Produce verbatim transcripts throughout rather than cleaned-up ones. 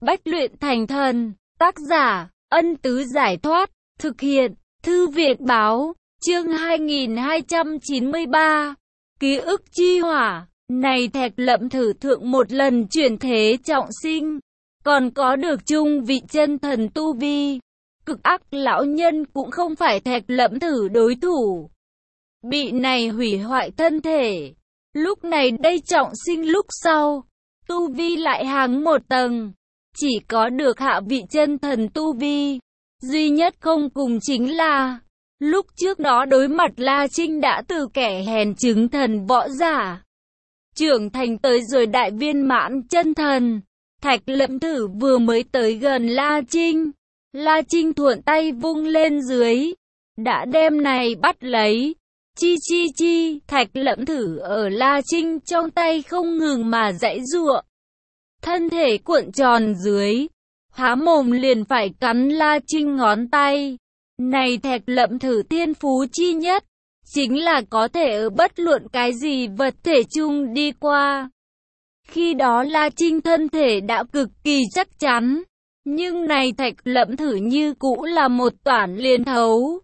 Bách luyện thành thần. Tác giả, Ân Tứ Giải Thoát. Thực hiện, Thư Viện Báo. Chương hai nghìn hai trăm chín mươi ba. Ký ức chi hỏa. Này Thạch Lậm thử thượng một lần chuyển thế trọng sinh, còn có được chung vị chân thần tu vi. Cực ác lão nhân cũng không phải Thạch Lậm thử đối thủ. Bị này hủy hoại thân thể. Lúc này đây trọng sinh lúc sau, tu vi lại hàng một tầng. Chỉ có được hạ vị chân thần tu vi. Duy nhất không cùng chính là, lúc trước đó đối mặt La Trinh đã từ kẻ hèn chứng thần võ giả, trưởng thành tới rồi đại viên mãn chân thần. Thạch Lậm thử vừa mới tới gần La Trinh, La Trinh thuận tay vung lên dưới, đã đem này bắt lấy. Chi chi chi, Thạch Lậm thử ở La Trinh trong tay không ngừng mà giãy giụa. Thân thể cuộn tròn dưới, há mồm liền phải cắn La Trinh ngón tay. Này Thạch Lậm thử thiên phú chi nhất, chính là có thể ở bất luận cái gì vật thể chung đi qua. Khi đó La Trinh thân thể đã cực kỳ chắc chắn, nhưng này Thạch Lậm thử như cũ là một toản liền thấu.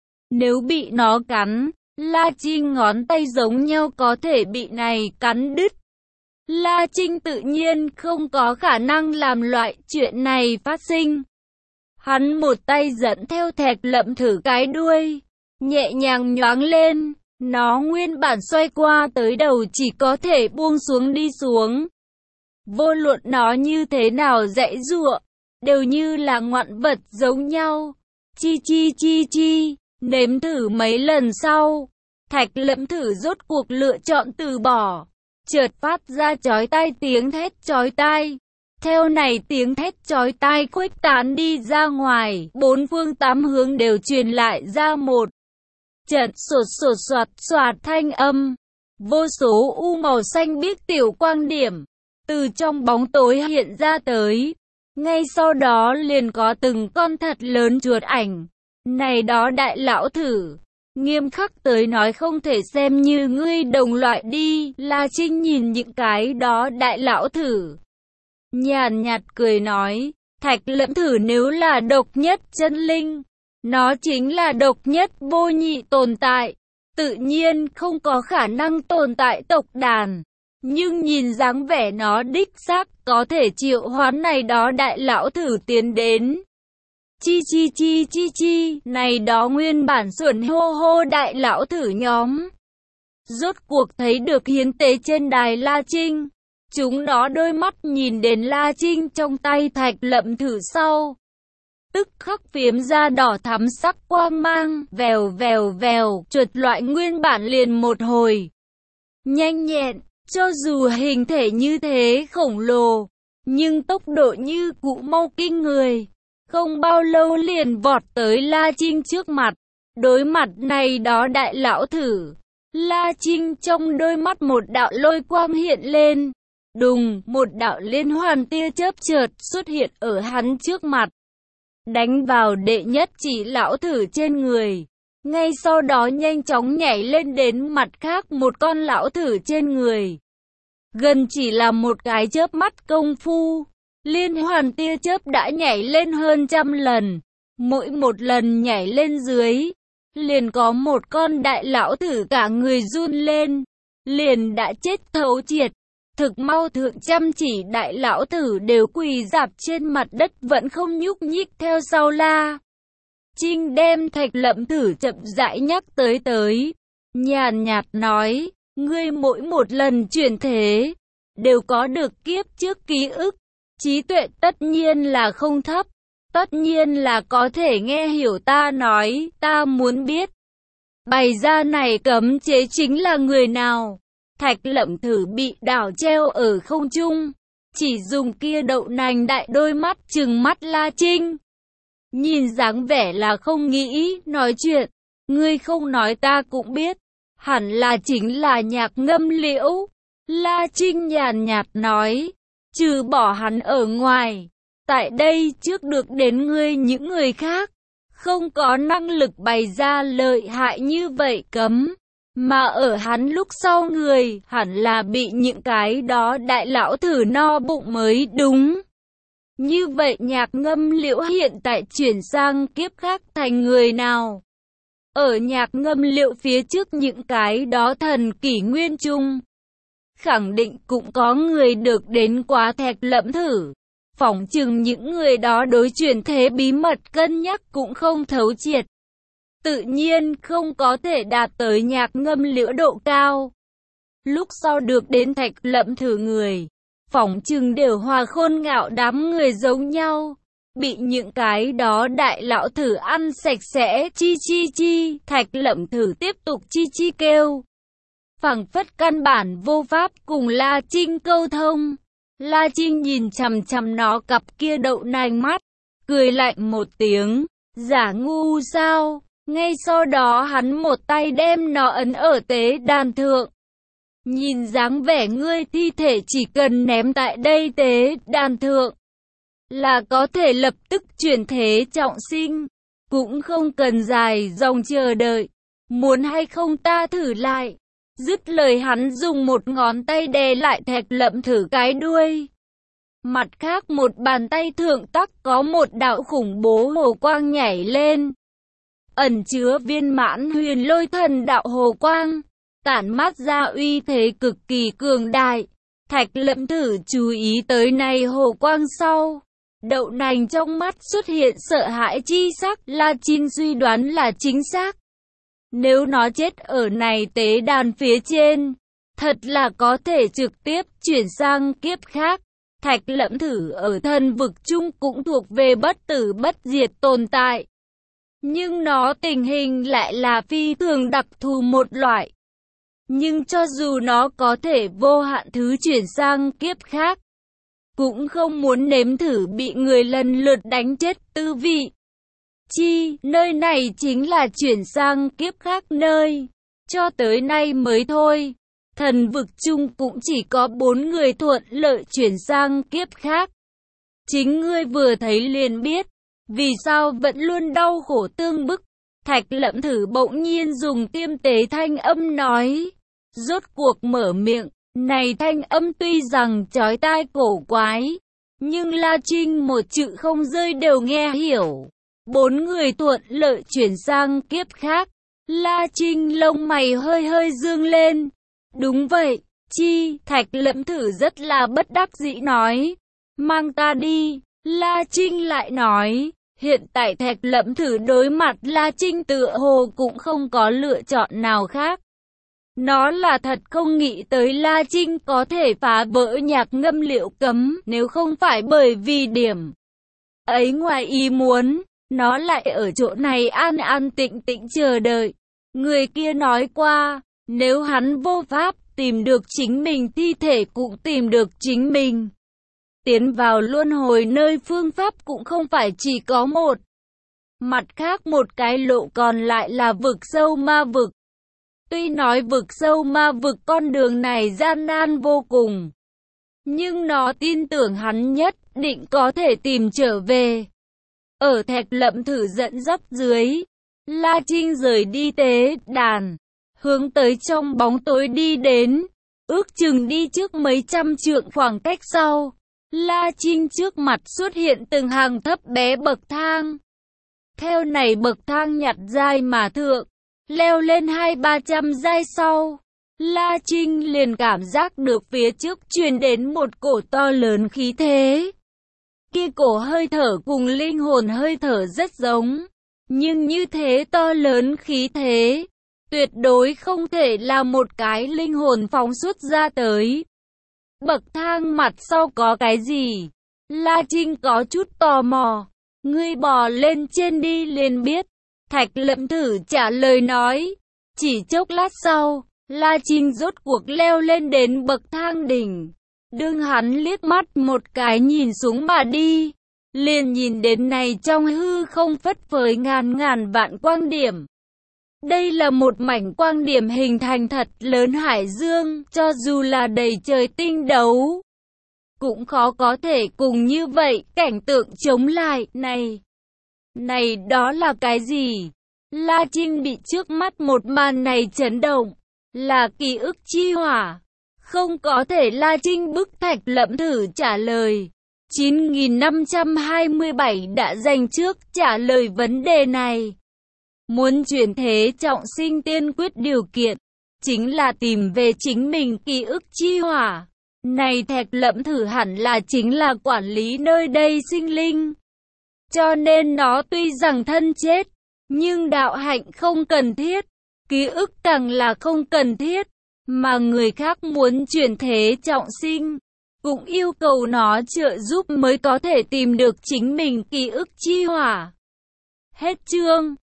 Nếu bị nó cắn, La Trinh ngón tay giống nhau có thể bị này cắn đứt. La Trinh tự nhiên không có khả năng làm loại chuyện này phát sinh. Hắn một tay dẫn theo Thạch Lậm thử cái đuôi, nhẹ nhàng nhoáng lên, nó nguyên bản xoay qua tới đầu chỉ có thể buông xuống đi xuống. Vô luận nó như thế nào giãy giụa, đều như là ngoạn vật giống nhau. Chi chi chi chi, nếm thử mấy lần sau, Thạch Lậm thử rốt cuộc lựa chọn từ bỏ. Chợt phát ra chói tai tiếng thét chói tai. Theo này tiếng thét chói tai khuếch tán đi ra ngoài, bốn phương tám hướng đều truyền lại ra một trận sột sột soạt soạt thanh âm. Vô số u màu xanh biếc tiểu quang điểm từ trong bóng tối hiện ra tới. Ngay sau đó liền có từng con thật lớn chuột ảnh. Này đó đại lão thử, nghiêm khắc tới nói không thể xem như ngươi đồng loại đi. La Trinh nhìn những cái đó đại lão thử, nhàn nhạt cười nói, Thạch Lậm thử nếu là độc nhất chân linh, nó chính là độc nhất vô nhị tồn tại, tự nhiên không có khả năng tồn tại tộc đàn. Nhưng nhìn dáng vẻ nó đích xác có thể triệu hoán này đó đại lão thử tiến đến. Chi chi chi chi chi, này đó nguyên bản xuẩn hô hô đại lão thử nhóm, rốt cuộc thấy được hiến tế trên đài La Trinh. Chúng nó đôi mắt nhìn đến La Trinh trong tay Thạch Lậm thử sau, tức khắc phiếm ra đỏ thắm sắc quang mang, vèo vèo vèo, chuột loại nguyên bản liền một hồi nhanh nhẹn. Cho dù hình thể như thế khổng lồ, nhưng tốc độ như cũ mau kinh người. Không bao lâu liền vọt tới La Trinh trước mặt. Đối mặt này đó đại lão thử, La Trinh trong đôi mắt một đạo lôi quang hiện lên. Đùng, một đạo liên hoàn tia chớp chợt xuất hiện ở hắn trước mặt, đánh vào đệ nhất chỉ lão thử trên người. Ngay sau đó nhanh chóng nhảy lên đến mặt khác một con lão thử trên người. Gần chỉ là một cái chớp mắt công phu, liên hoàn tia chớp đã nhảy lên hơn trăm lần. Mỗi một lần nhảy lên dưới, liền có một con đại lão thử cả người run lên, liền đã chết thấu triệt. Thực mau thượng trăm chỉ đại lão thử đều quỳ rạp trên mặt đất vẫn không nhúc nhích theo sau La Trinh đem Thạch Lậm thử chậm rãi nhắc tới tới. Nhàn nhạt nói, ngươi mỗi một lần chuyển thế, đều có được kiếp trước ký ức. Trí tuệ tất nhiên là không thấp, tất nhiên là có thể nghe hiểu ta nói. Ta muốn biết, bày ra này cấm chế chính là người nào? Thạch Lậm thử bị đảo treo ở không trung, chỉ dùng kia đậu nành đại đôi mắt trừng mắt La Trinh. Nhìn dáng vẻ là không nghĩ nói chuyện. Ngươi không nói ta cũng biết, hẳn là chính là Nhạc Ngâm Liễu. La Trinh nhàn nhạt nói, trừ bỏ hắn ở ngoài, tại đây trước được đến ngươi những người khác, không có năng lực bày ra lợi hại như vậy cấm. Mà ở hắn lúc sau người, hẳn là bị những cái đó đại lão thử no bụng mới đúng. Như vậy Nhạc Ngâm Liễu hiện tại chuyển sang kiếp khác thành người nào? Ở Nhạc Ngâm Liễu phía trước những cái đó thần kỷ nguyên trung, khẳng định cũng có người được đến quá Thạch Lẫm Thử. Phỏng chừng những người đó đối chuyển thế bí mật cân nhắc cũng không thấu triệt. Tự nhiên không có thể đạt tới Nhạc Ngâm Liễu độ cao. Lúc sau được đến Thạch Lẫm Thử người, phỏng chừng đều hòa khôn ngạo đám người giống nhau. Bị những cái đó đại lão thử ăn sạch sẽ, chi chi chi, Thạch Lẫm Thử tiếp tục chi chi kêu. Phảng phất căn bản vô pháp cùng La Trinh câu thông. La Trinh nhìn chằm chằm nó cặp kia đậu nành mắt, cười lạnh một tiếng, giả ngu sao. Ngay sau đó hắn một tay đem nó ấn ở tế đàn thượng. Nhìn dáng vẻ ngươi thi thể chỉ cần ném tại đây tế đàn thượng là có thể lập tức chuyển thế trọng sinh, cũng không cần dài dòng chờ đợi. Muốn hay không ta thử lại. Dứt lời hắn dùng một ngón tay đè lại Thạch Lẫm Thử cái đuôi. Mặt khác một bàn tay thượng tắc có một đạo khủng bố hồ quang nhảy lên, ẩn chứa viên mãn huyền lôi thần đạo hồ quang, tản mát ra uy thế cực kỳ cường đại. Thạch Lẫm Thử chú ý tới này hồ quang sau, đậu nành trong mắt xuất hiện sợ hãi chi sắc. La Trinh suy đoán là chính xác. Nếu nó chết ở này tế đàn phía trên, thật là có thể trực tiếp chuyển sang kiếp khác. Thạch Lẫm Thử ở thần vực chung cũng thuộc về bất tử bất diệt tồn tại. Nhưng nó tình hình lại là phi thường đặc thù một loại. Nhưng cho dù nó có thể vô hạn thứ chuyển sang kiếp khác, cũng không muốn nếm thử bị người lần lượt đánh chết tư vị. Chi, nơi này chính là chuyển sang kiếp khác nơi. Cho tới nay mới thôi, thần vực chung cũng chỉ có bốn người thuận lợi chuyển sang kiếp khác. Chính ngươi vừa thấy liền biết, vì sao vẫn luôn đau khổ tương bức. Thạch Lẫm Thử bỗng nhiên dùng tiêm tế thanh âm nói, rốt cuộc mở miệng. Này thanh âm tuy rằng chói tai cổ quái, nhưng La Trinh một chữ không rơi đều nghe hiểu. Bốn người thuận lợi chuyển sang kiếp khác. La Trinh lông mày hơi hơi dương lên. Đúng vậy, chi, Thạch Lẫm Thử rất là bất đắc dĩ nói. Mang ta đi. La Trinh lại nói. Hiện tại Thạch Lẫm Thử đối mặt La Trinh tựa hồ cũng không có lựa chọn nào khác. Nó là thật không nghĩ tới La Trinh có thể phá vỡ Nhạc Ngâm Liễu cấm, nếu không phải bởi vì điểm ấy ngoài ý muốn, nó lại ở chỗ này an an tĩnh tĩnh chờ đợi. Người kia nói qua, nếu hắn vô pháp tìm được chính mình thi thể cũng tìm được chính mình. Tiến vào luân hồi nơi phương pháp cũng không phải chỉ có một. Mặt khác một cái lộ còn lại là vực sâu ma vực. Tuy nói vực sâu ma vực con đường này gian nan vô cùng, nhưng nó tin tưởng hắn nhất định có thể tìm trở về. Ở Thạch Lẫm Thử dẫn dắt dưới, La Trinh rời đi tế đàn, hướng tới trong bóng tối đi đến, ước chừng đi trước mấy trăm trượng khoảng cách sau. La Trinh trước mặt xuất hiện từng hàng thấp bé bậc thang. Theo này bậc thang nhặt dai mà thượng, leo lên hai ba trăm giai sau, La Trinh liền cảm giác được phía trước truyền đến một cổ to lớn khí thế. Kia cổ hơi thở cùng linh hồn hơi thở rất giống, nhưng như thế to lớn khí thế, tuyệt đối không thể là một cái linh hồn phóng xuất ra tới. Bậc thang mặt sau có cái gì? La Trinh có chút tò mò. Ngươi bò lên trên đi liền biết. Thạch Lẫm Thử trả lời nói. Chỉ chốc lát sau, La Trinh rốt cuộc leo lên đến bậc thang đỉnh. Đương hắn liếc mắt một cái nhìn xuống mà đi, liền nhìn đến này trong hư không phất phới ngàn ngàn vạn quang điểm. Đây là một mảnh quang điểm hình thành thật lớn hải dương, cho dù là đầy trời tinh đấu, cũng khó có thể cùng như vậy cảnh tượng chống lại. Này, này đó là cái gì? La Trinh bị trước mắt một màn này chấn động, là ký ức chi hỏa. Không có thể. La Trinh bức Thạch Lẫm Thử trả lời. chín nghìn năm trăm hai mươi bảy đã dành trước trả lời vấn đề này. Muốn chuyển thế trọng sinh, tiên quyết điều kiện chính là tìm về chính mình ký ức chi hỏa. Này Thạch Lẫm thử hẳn là chính là quản lý nơi đây sinh linh. Cho nên nó tuy rằng thân chết, nhưng đạo hạnh không cần thiết, ký ức càng là không cần thiết, mà người khác muốn chuyển thế trọng sinh, cũng yêu cầu nó trợ giúp mới có thể tìm được chính mình ký ức chi hỏa. Hết chương.